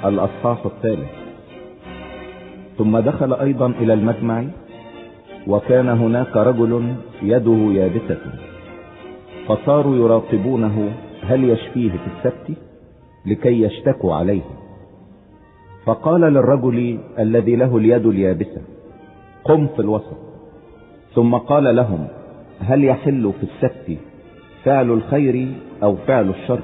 الأصحاح 3. ثم دخل أيضا إلى المجمع، وكان هناك رجل يده يابسة، فصاروا يراقبونه هل يشفيه في السبت لكي يشتكوا عليه. فقال للرجل الذي له اليد اليابسة: قم في الوسط. ثم قال لهم: هل يحل في السبت فعل الخير أو فعل الشر،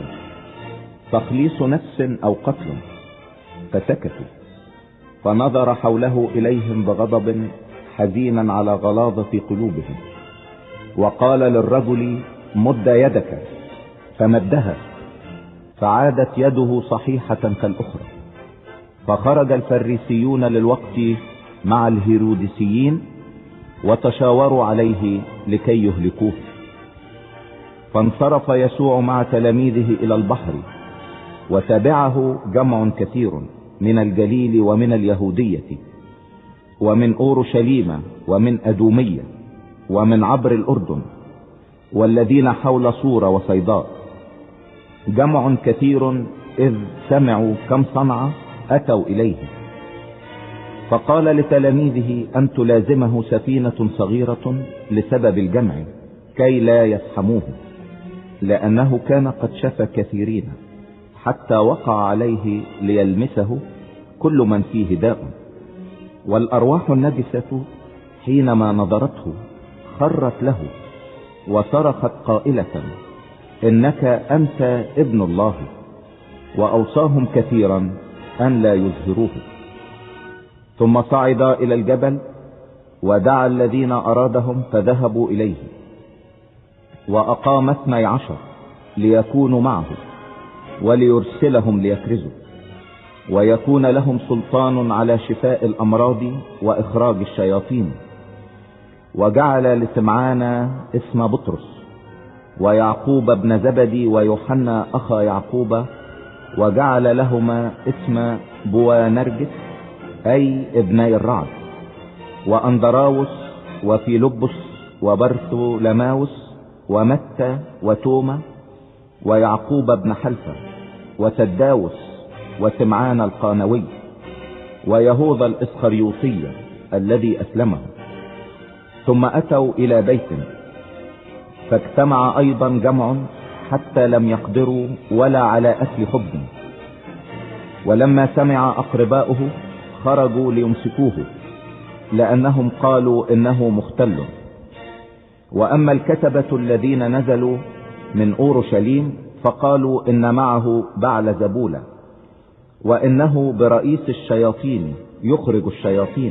تخليص نفس أو قتل؟ فسكتوا. فنظر حوله إليهم بغضب حزينا على غلاظة قلوبهم، وقال للرجل: مد يدك. فمدها، فعادت يده صحيحة كالأخرى. فخرج الفريسيون للوقت مع الهيروديسيين وتشاوروا عليه لكي يهلكوه. فانصرف يسوع مع تلاميذه إلى البحر، وتبعه جمع كثير من الجليل ومن اليهودية ومن أورشليم ومن أدومية ومن عبر الأردن والذين حول صور وصيداء، جمع كثير إذ سمعوا كم صنع أتوا إليه. فقال لتلاميذه أن تلازمه سفينة صغيرة لسبب الجمع كي لا يفحموه، لأنه كان قد شفى كثيرين حتى وقع عليه ليلمسه كل من فيه داء. والأرواح النجسة حينما نظرته خرت له وصرخت قائلة: إنك أنت ابن الله. وأوصاهم كثيرا أن لا يظهروه. ثم صعد إلى الجبل ودعا الذين أرادهم فذهبوا إليه، وأقام 12 ليكونوا معه وليرسلهم ليكرزوا، ويكون لهم سلطان على شفاء الأمراض وإخراج الشياطين. وجعل لسمعان اسم بطرس ويعقوب ابن زبدي ويوحنا أخا يعقوب، وجعل لهما اسم بوانرجس أي ابني الرعد، وأندراوس وفيلبس وبرثولماوس ومتى وتوما ويعقوب ابن حلفة وتداوس وسمعان القانوي ويهوذا الإسخريوطي الذي أسلمه. ثم أتوا إلى بيت، فاجتمع أيضا جمع حتى لم يقدروا ولا على أكل خبز. ولما سمع أقرباؤه خرجوا ليمسكوه، لأنهم قالوا إنه مختل. وأما الكتبة الذين نزلوا من أورشليم فقالوا إن معه بعلزبول، وإنه برئيس الشياطين يخرج الشياطين.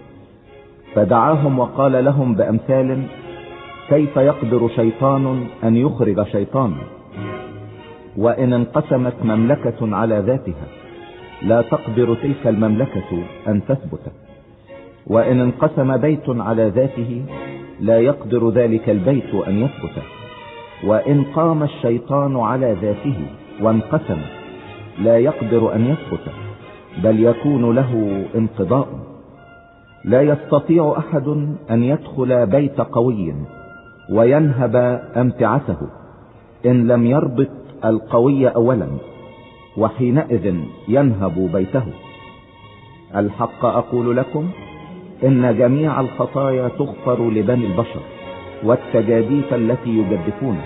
فدعاهم وقال لهم بأمثال: كيف يقدر شيطان أن يخرج شيطانا؟ وإن انقسمت مملكة على ذاتها لا تقدر تلك المملكة أن تثبت، وإن انقسم بيت على ذاته لا يقدر ذلك البيت أن يثبت. وإن قام الشيطان على ذاته وانقسم لا يقدر أن يثبت، بل يكون له انقضاء. لا يستطيع أحد أن يدخل بيت قوي وينهب أمتعته إن لم يربط القوي أولا، وحينئذ ينهب بيته. الحق أقول لكم إن جميع الخطايا تغفر لبني البشر والتجاديف التي يجدفونها،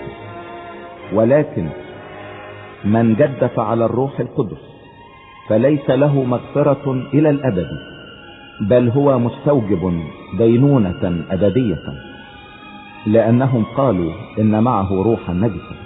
ولكن من جدف على الروح القدس فليس له مغفرة إلى الأبد، بل هو مستوجب دينونة أبدية، لأنهم قالوا إن معه روحا نجسا.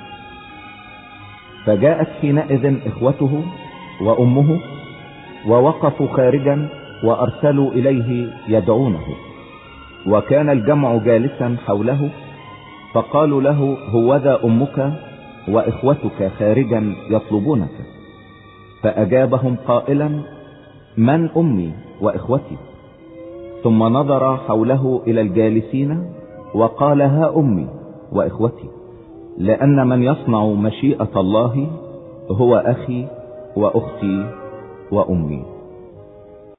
فجاءت حينئذ إخوته وأمه ووقفوا خارجا وأرسلوا إليه يدعونه. وكان الجمع جالسا حوله، فقالوا له: هوذا أمك وإخوتك خارجا يطلبونك. فأجابهم قائلا: من أمي وإخوتي؟ ثم نظر حوله إلى الجالسين وقال: ها أمي وإخوتي، لأن من يصنع مشيئة الله هو أخي وأختي وأمي.